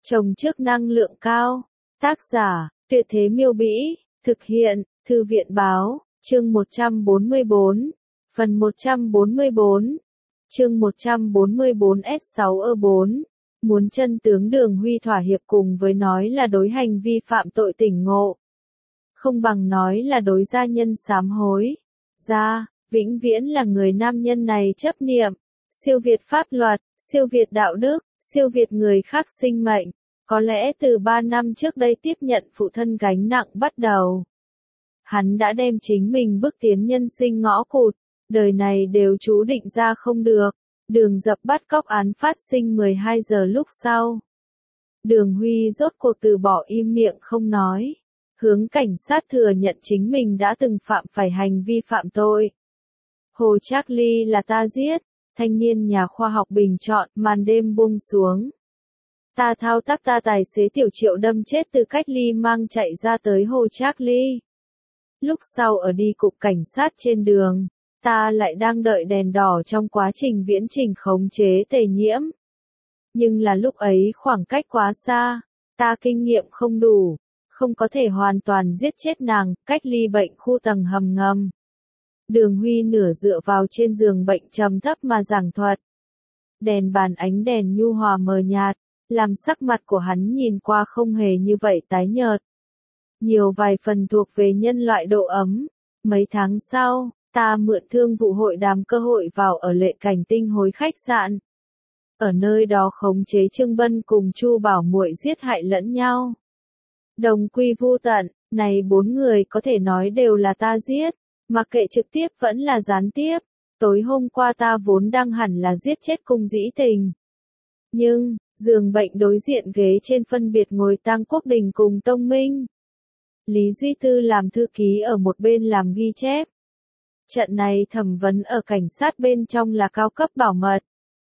Trồng trước năng lượng cao. Tác giả, Tuyệt Thế Miêu Bĩ, thực hiện, Thư viện Báo, chương 144, phần 144, chương 144 S6E4, muốn chân tướng Đường Huy thỏa hiệp cùng với nói là đối hành vi phạm tội tỉnh ngộ. Không bằng nói là đối gia nhân sám hối. Vĩnh viễn là người nam nhân này chấp niệm, siêu việt pháp luật, siêu việt đạo đức, siêu việt người khác sinh mệnh. Có lẽ từ 3 năm trước đây tiếp nhận phụ thân gánh nặng bắt đầu. Hắn đã đem chính mình bước tiến nhân sinh ngõ cụt, đời này đều chú định ra không được. Đường Dập bắt cóc án phát sinh 12 giờ lúc sau. Đường Huy rốt cuộc từ bỏ im miệng không nói. Hướng cảnh sát thừa nhận chính mình đã từng phạm phải hành vi phạm tội. Hồ Charlie là ta giết, thanh niên nhà khoa học bình chọn, màn đêm buông xuống. Ta thao tác ta tài xế Tiểu Triệu đâm chết từ cách ly mang chạy ra tới Hồ Charlie. Lúc sau ở đi cục cảnh sát trên đường, ta lại đang đợi đèn đỏ trong quá trình viễn trình khống chế Tề Nhiễm. Nhưng là lúc ấy khoảng cách quá xa, ta kinh nghiệm không đủ, không có thể hoàn toàn giết chết nàng, cách ly bệnh khu tầng hầm ngầm. Đường Huy nửa dựa vào trên giường bệnh trầm thấp mà giảng thuật. Đèn bàn ánh đèn nhu hòa mờ nhạt, làm sắc mặt của hắn nhìn qua không hề như vậy tái nhợt. Nhiều vài phần thuộc về nhân loại độ ấm. Mấy tháng sau, ta mượn thương vụ hội đàm cơ hội vào ở Lệ Cảnh Tinh Hối khách sạn. Ở nơi đó khống chế Trương Bân cùng Chu Bảo Muội giết hại lẫn nhau. Đồng quy vu tận, này 4 người có thể nói đều là ta giết, mặc kệ trực tiếp vẫn là gián tiếp. Tối hôm qua ta vốn đang hẳn là giết chết Cung Dĩ Tình. Nhưng, giường bệnh đối diện ghế trên phân biệt ngồi Tang Quốc Đình cùng Tông Minh. Lý Duy Tư làm thư ký ở một bên làm ghi chép. Trận này thẩm vấn ở cảnh sát bên trong là cao cấp bảo mật.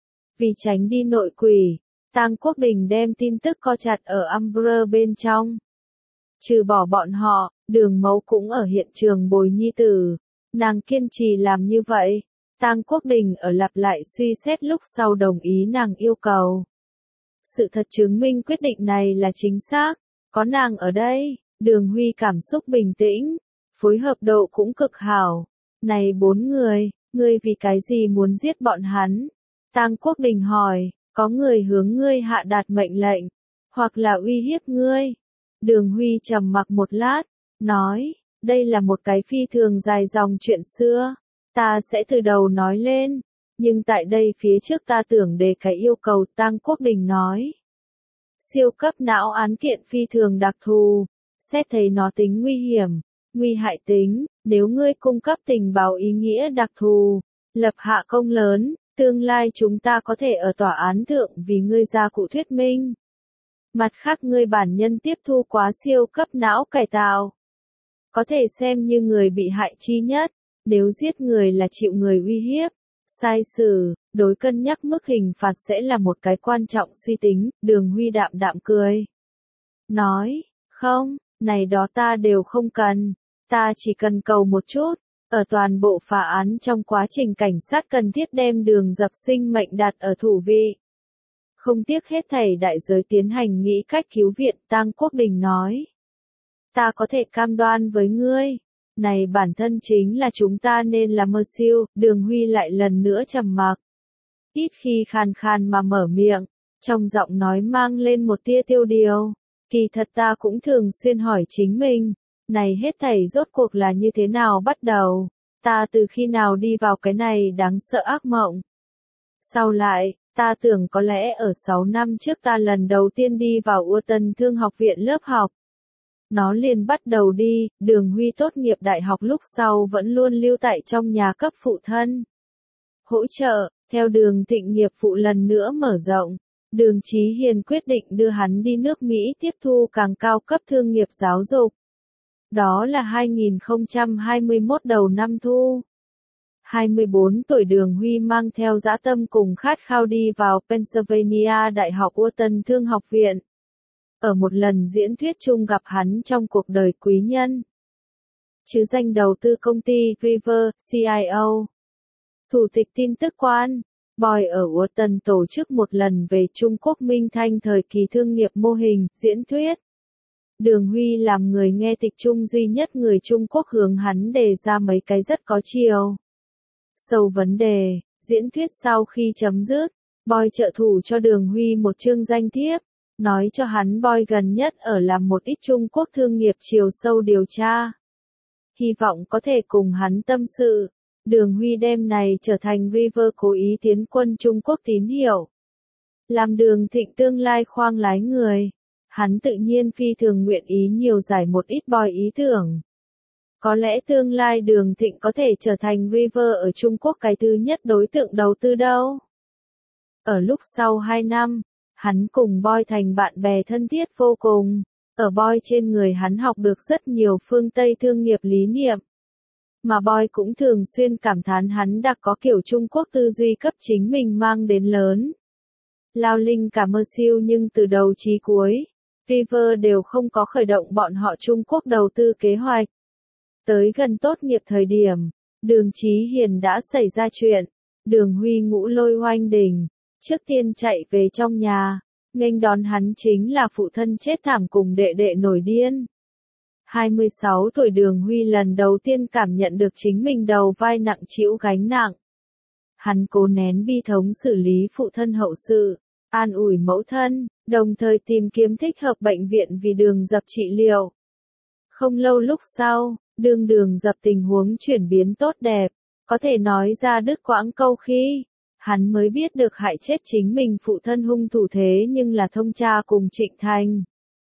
Vì tránh đi nội quỷ, Tang Quốc Đình đem tin tức co chặt ở Umbrella bên trong. Trừ bỏ bọn họ, Đường Mấu cũng ở hiện trường bồi nhi tử. Nàng kiên trì làm như vậy. Tang Quốc Đình ở lặp lại suy xét lúc sau đồng ý nàng yêu cầu. Sự thật chứng minh quyết định này là chính xác. Có nàng ở đây, Đường Huy cảm xúc bình tĩnh, phối hợp độ cũng cực hảo. Này 4 người, ngươi vì cái gì muốn giết bọn hắn? Tang Quốc Đình hỏi, có người hướng ngươi hạ đạt mệnh lệnh, hoặc là uy hiếp ngươi? Đường Huy trầm mặc một lát, nói, đây là một cái phi thường dài dòng chuyện xưa, ta sẽ từ đầu nói lên, nhưng tại đây phía trước ta tưởng đề cái yêu cầu. Tang Quốc Đình nói, siêu cấp não án kiện phi thường đặc thù, xét thấy nó tính nguy hiểm, nguy hại tính, nếu ngươi cung cấp tình báo ý nghĩa đặc thù, lập hạ công lớn, tương lai chúng ta có thể ở tòa án thượng vì ngươi ra cụ thuyết minh. Mặt khác ngươi bản nhân tiếp thu quá siêu cấp não cải tạo, có thể xem như người bị hại chi nhất, nếu giết người là chịu người uy hiếp, sai xử, đối cân nhắc mức hình phạt sẽ là một cái quan trọng suy tính. Đường Huy đạm đạm cười. Nói, không, này đó ta đều không cần, ta chỉ cần cầu một chút, ở toàn bộ phá án trong quá trình cảnh sát cần thiết đem Đường Dập sinh mệnh đặt ở thủ vị. Không tiếc hết thảy đại giới tiến hành nghĩ cách cứu viện. Tang Quốc Đình nói. Ta có thể cam đoan với ngươi, này bản thân chính là chúng ta nên là mơ siêu. Đường Huy lại lần nữa trầm mặc. Ít khi khàn khàn mà mở miệng, trong giọng nói mang lên một tia tiêu điều. Kỳ thật ta cũng thường xuyên hỏi chính mình, này hết thảy rốt cuộc là như thế nào bắt đầu, ta từ khi nào đi vào cái này đáng sợ ác mộng. Sau lại, ta tưởng có lẽ ở 6 năm trước ta lần đầu tiên đi vào Ua Tân Thương học viện lớp học. Nó liền bắt đầu đi. Đường Huy tốt nghiệp đại học lúc sau vẫn luôn lưu tại trong nhà cấp phụ thân hỗ trợ. Theo Đường Thịnh nghiệp vụ lần nữa mở rộng, Đường Chí Hiền quyết định đưa hắn đi nước Mỹ tiếp thu càng cao cấp thương nghiệp giáo dục. Đó là 2021 đầu năm thu. 24 tuổi Đường Huy mang theo dã tâm cùng khát khao đi vào Pennsylvania Đại học Ua Tân Thương học viện. Ở một lần diễn thuyết chung gặp hắn trong cuộc đời quý nhân. Chứ danh đầu tư công ty River, CIO. Thủ tịch tin tức quan, Boy ở Wharton tổ chức một lần về Trung Quốc Minh Thanh thời kỳ thương nghiệp mô hình, diễn thuyết. Đường Huy làm người nghe tịch trung duy nhất người Trung Quốc hướng hắn đề ra mấy cái rất có chiều sâu vấn đề. Diễn thuyết sau khi chấm dứt, Boy trợ thủ cho Đường Huy một chương danh thiếp, nói cho hắn Boy gần nhất ở làm một ít Trung Quốc thương nghiệp chiều sâu điều tra. Hy vọng có thể cùng hắn tâm sự. Đường Huy đem này trở thành River cố ý tiến quân Trung Quốc tín hiệu. Làm Đường Thịnh tương lai khoang lái người, hắn tự nhiên phi thường nguyện ý nhiều giải một ít Boy ý tưởng. Có lẽ tương lai Đường Thịnh có thể trở thành River ở Trung Quốc cái thứ nhất đối tượng đầu tư đâu. Ở lúc sau 2 năm, hắn cùng Boy thành bạn bè thân thiết vô cùng. Ở Boy trên người hắn học được rất nhiều phương Tây thương nghiệp lý niệm. Mà Boy cũng thường xuyên cảm thán hắn đã có kiểu Trung Quốc tư duy cấp chính mình mang đến lớn. Lao linh cả mơ siêu nhưng từ đầu chí cuối, River đều không có khởi động bọn họ Trung Quốc đầu tư kế hoạch. Tới gần tốt nghiệp thời điểm, Đường Chí Hiền đã xảy ra chuyện. Đường Huy ngũ lôi oanh đình, trước tiên chạy về trong nhà, nghênh đón hắn chính là phụ thân chết thảm cùng đệ đệ nổi điên. 26 tuổi Đường Huy lần đầu tiên cảm nhận được chính mình đầu vai nặng chịu gánh nặng. Hắn cố nén bi thống xử lý phụ thân hậu sự, an ủi mẫu thân, đồng thời tìm kiếm thích hợp bệnh viện vì Đường Dập trị liệu. Không lâu lúc sau, Đường Dập tình huống chuyển biến tốt đẹp, có thể nói ra đứt quãng câu khi, hắn mới biết được hại chết chính mình phụ thân hung thủ thế nhưng là thông cha cùng Trịnh Thành.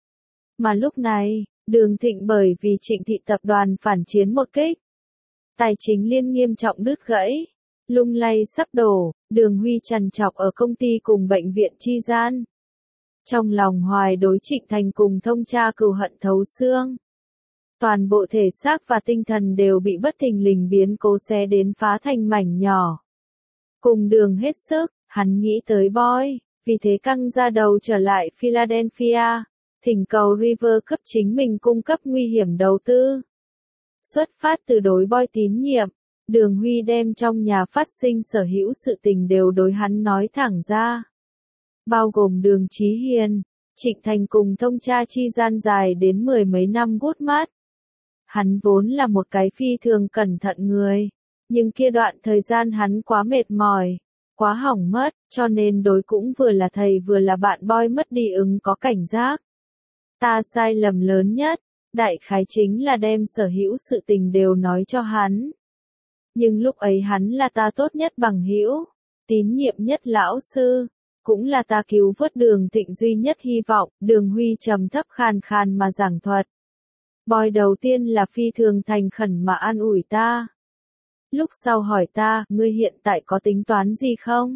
Mà lúc này, Đường Thịnh bởi vì Trịnh thị tập đoàn phản chiến một kích, tài chính liên nghiêm trọng đứt gãy, lung lay sắp đổ, Đường Huy trằn trọc ở công ty cùng bệnh viện chi gian. Trong lòng hoài đối Trịnh Thành cùng thông cha cừu hận thấu xương. Toàn bộ thể xác và tinh thần đều bị bất thình lình biến cố xé đến phá thành mảnh nhỏ. Cùng Đường hết sức, hắn nghĩ tới Boy, vì thế căng ra đầu trở lại Philadelphia, thỉnh cầu River cấp chính mình cung cấp nguy hiểm đầu tư. Xuất phát từ đối Boy tín nhiệm, Đường Huy đem trong nhà phát sinh sở hữu sự tình đều đối hắn nói thẳng ra. Bao gồm Đường Chí Hiền, Trịnh Thành cùng thông cha chi gian dài đến 10 mấy năm gút mát. Hắn vốn là một cái phi thường cẩn thận người, nhưng kia đoạn thời gian hắn quá mệt mỏi, quá hỏng mất, cho nên đối cũng vừa là thầy vừa là bạn Boy mất đi ứng có cảnh giác. Ta sai lầm lớn nhất, đại khái chính là đem sở hữu sự tình đều nói cho hắn. Nhưng lúc ấy hắn là ta tốt nhất bằng hữu, tín nhiệm nhất lão sư, cũng là ta cứu vớt Đường Thịnh duy nhất hy vọng. Đường Huy trầm thấp khàn khàn mà giảng thuật. Boy đầu tiên là phi thường thành khẩn mà an ủi ta. Lúc sau hỏi ta, ngươi hiện tại có tính toán gì không?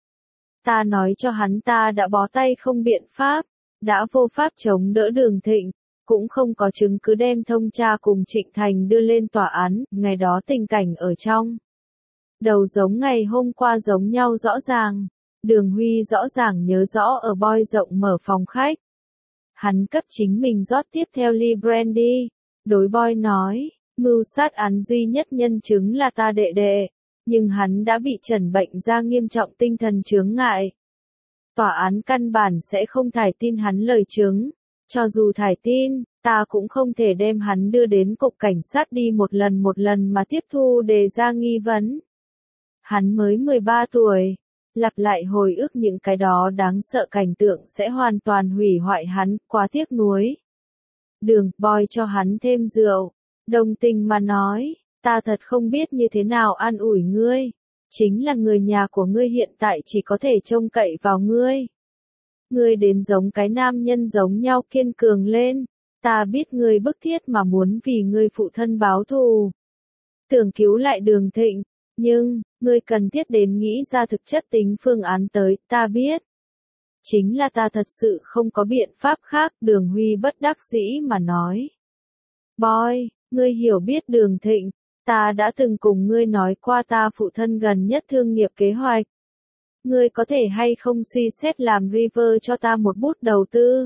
Ta nói cho hắn ta đã bó tay không biện pháp, đã vô pháp chống đỡ Đường Thịnh, cũng không có chứng cứ đem thông cha cùng Trịnh Thành đưa lên tòa án, ngày đó tình cảnh ở trong. Đầu giống ngày hôm qua giống nhau rõ ràng, Đường Huy rõ ràng nhớ rõ ở Boy rộng mở phòng khách. Hắn cấp chính mình rót tiếp theo ly brandy, đối Boy nói, mưu sát án duy nhất nhân chứng là ta đệ đệ, nhưng hắn đã bị chẩn bệnh ra nghiêm trọng tinh thần chướng ngại. Tòa án căn bản sẽ không thải tin hắn lời chứng, cho dù thải tin, ta cũng không thể đem hắn đưa đến cục cảnh sát đi một lần mà tiếp thu đề ra nghi vấn. Hắn mới 13 tuổi. Lặp lại hồi ức những cái đó đáng sợ cảnh tượng sẽ hoàn toàn hủy hoại hắn, quá tiếc nuối. Boy cho hắn thêm rượu, đồng tình mà nói, ta thật không biết như thế nào an ủi ngươi, chính là người nhà của ngươi hiện tại chỉ có thể trông cậy vào ngươi. Ngươi đến giống cái nam nhân giống nhau kiên cường lên, ta biết ngươi bức thiết mà muốn vì ngươi phụ thân báo thù. Tưởng cứu lại Đường Thịnh. Nhưng, ngươi cần thiết đến nghĩ ra thực chất tính phương án tới, ta biết. Chính là ta thật sự không có biện pháp khác, Đường Huy bất đắc dĩ mà nói. Boy, ngươi hiểu biết Đường Thịnh, ta đã từng cùng ngươi nói qua ta phụ thân gần nhất thương nghiệp kế hoạch. Ngươi có thể hay không suy xét làm River cho ta một bút đầu tư?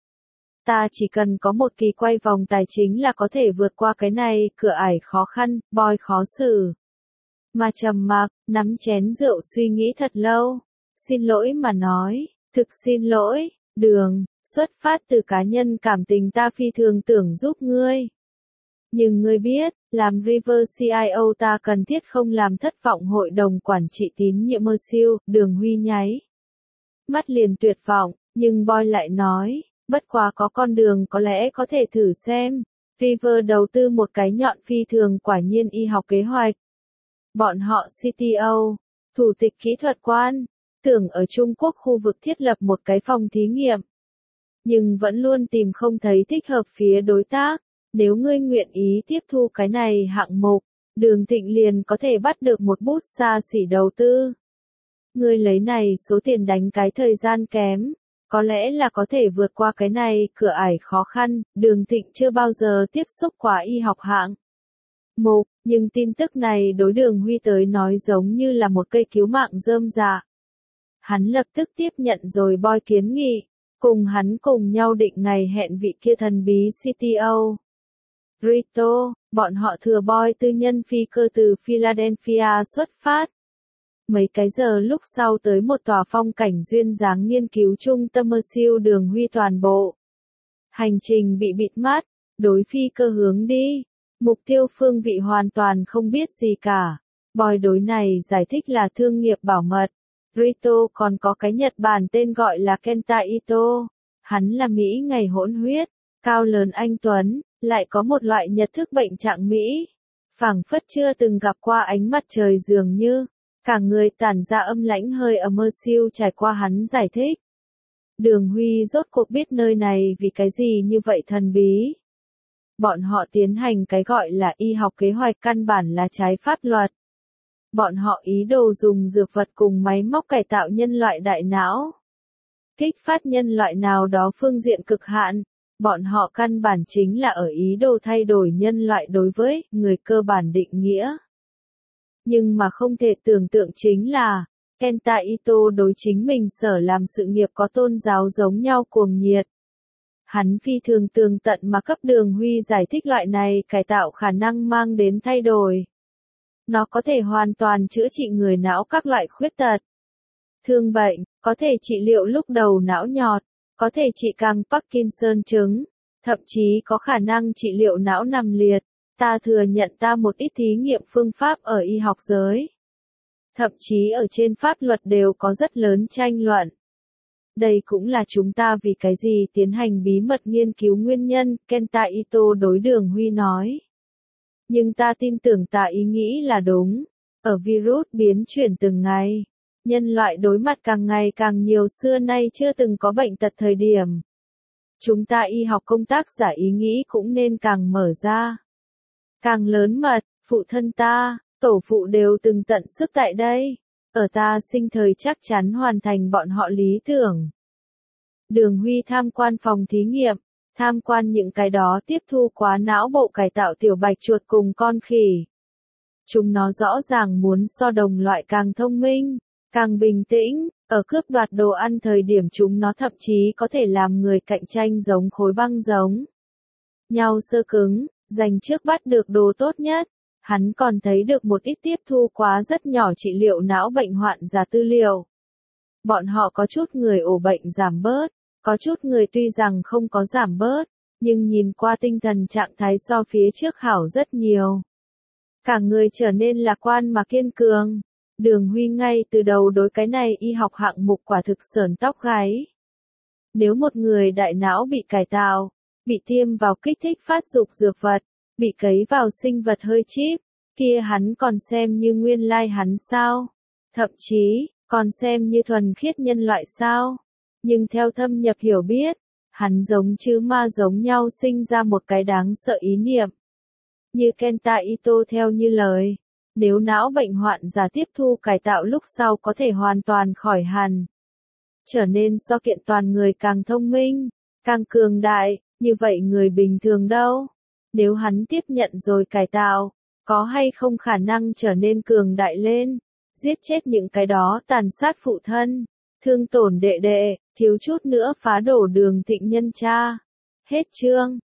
Ta chỉ cần có một kỳ quay vòng tài chính là có thể vượt qua cái này, cửa ải khó khăn, Boy khó xử. mà trầm mặc, nắm chén rượu suy nghĩ thật lâu. Xin lỗi mà nói, thực xin lỗi, Đường, xuất phát từ cá nhân cảm tình ta phi thường tưởng giúp ngươi. Nhưng ngươi biết, làm River CIO ta cần thiết không làm thất vọng hội đồng quản trị tín nhiệm Mersill, Đường Huy nháy mắt liền tuyệt vọng, nhưng Boy lại nói, bất quá có con đường có lẽ có thể thử xem. River đầu tư một cái nhọn phi thường quả nhiên y học kế hoạch. Bọn họ CTO, thủ tịch kỹ thuật quan, tưởng ở Trung Quốc khu vực thiết lập một cái phòng thí nghiệm. Nhưng vẫn luôn tìm không thấy thích hợp phía đối tác. Nếu ngươi nguyện ý tiếp thu cái này hạng mục, Đường Thịnh liền có thể bắt được một bút xa xỉ đầu tư. Ngươi lấy này số tiền đánh cái thời gian kém, có lẽ là có thể vượt qua cái này cửa ải khó khăn. Đường Thịnh chưa bao giờ tiếp xúc qua y học hạng mục, nhưng tin tức này đối Đường Huy tới nói giống như là một cây cứu mạng rơm rạ. Hắn lập tức tiếp nhận rồi Boy kiến nghị, cùng hắn cùng nhau định ngày hẹn vị kia thần bí CTO. Rito, bọn họ thừa Boy tư nhân phi cơ từ Philadelphia xuất phát. Mấy cái giờ lúc sau tới một tòa phong cảnh duyên dáng nghiên cứu trung tâm Mersill. Đường Huy toàn bộ hành trình bị bịt mắt, đối phi cơ hướng đi. Mục tiêu phương vị hoàn toàn không biết gì cả. Boy đối này giải thích là thương nghiệp bảo mật. Rito còn có cái Nhật Bản tên gọi là Kenta Ito. Hắn là Mỹ ngày hỗn huyết, cao lớn anh tuấn, lại có một loại nhật thức bệnh trạng Mỹ. Phảng phất chưa từng gặp qua ánh mặt trời dường như, cả người tản ra âm lãnh hơi ở Mersill trải qua hắn giải thích. Đường Huy rốt cuộc biết nơi này vì cái gì như vậy thần bí. Bọn họ tiến hành cái gọi là y học kế hoạch căn bản là trái pháp luật. Bọn họ ý đồ dùng dược vật cùng máy móc cải tạo nhân loại đại não. Kích phát nhân loại nào đó phương diện cực hạn. Bọn họ căn bản chính là ở ý đồ thay đổi nhân loại đối với người cơ bản định nghĩa. Nhưng mà không thể tưởng tượng chính là, Kenta Ito đối chính mình sở làm sự nghiệp có tôn giáo giống nhau cuồng nhiệt. Hắn phi thường tường tận mà cấp Đường Huy giải thích loại này cải tạo khả năng mang đến thay đổi. Nó có thể hoàn toàn chữa trị người não các loại khuyết tật, thương bệnh, có thể trị liệu lúc đầu não nhọt, có thể trị căng Parkinson chứng, thậm chí có khả năng trị liệu não nằm liệt. Ta thừa nhận ta một ít thí nghiệm phương pháp ở y học giới. Thậm chí ở trên pháp luật đều có rất lớn tranh luận. Đây cũng là chúng ta vì cái gì tiến hành bí mật nghiên cứu nguyên nhân, Kenta Ito đối Đường Huy nói. Nhưng ta tin tưởng ta ý nghĩ là đúng. Ở virus biến chuyển từng ngày, nhân loại đối mặt càng ngày càng nhiều xưa nay chưa từng có bệnh tật thời điểm. Chúng ta y học công tác giả ý nghĩ cũng nên càng mở ra. Càng lớn mật, phụ thân ta, tổ phụ đều từng tận sức tại đây. Ở ta sinh thời chắc chắn hoàn thành bọn họ lý tưởng. Đường Huy tham quan phòng thí nghiệm, tham quan những cái đó tiếp thu quá não bộ cải tạo tiểu bạch chuột cùng con khỉ. Chúng nó rõ ràng muốn so đồng loại càng thông minh, càng bình tĩnh, ở cướp đoạt đồ ăn thời điểm chúng nó thậm chí có thể làm người cạnh tranh giống khối băng giống nhau sơ cứng, giành trước bắt được đồ tốt nhất. Hắn còn thấy được một ít tiếp thu quá rất nhỏ trị liệu não bệnh hoạn giả tư liệu. Bọn họ có chút người ổ bệnh giảm bớt, có chút người tuy rằng không có giảm bớt, nhưng nhìn qua tinh thần trạng thái so phía trước hảo rất nhiều. Cả người trở nên lạc quan mà kiên cường. Đường Huy ngay từ đầu đối cái này y học hạng mục quả thực sởn tóc gáy. Nếu một người đại não bị cải tạo, bị tiêm vào kích thích phát dục dược vật, bị cấy vào sinh vật hơi chip, kia hắn còn xem như nguyên lai hắn sao? Thậm chí, còn xem như thuần khiết nhân loại sao? Nhưng theo thâm nhập hiểu biết, hắn giống chứ ma giống nhau sinh ra một cái đáng sợ ý niệm. Như Kenta Ito theo như lời, nếu não bệnh hoạn giả tiếp thu cải tạo lúc sau có thể hoàn toàn khỏi hẳn, trở nên so kiện toàn người càng thông minh, càng cường đại, như vậy người bình thường đâu? Nếu hắn tiếp nhận rồi cải tạo, có hay không khả năng trở nên cường đại lên, giết chết những cái đó tàn sát phụ thân, thương tổn đệ đệ, thiếu chút nữa phá đổ Đường Thịnh nhân cha. Hết chương.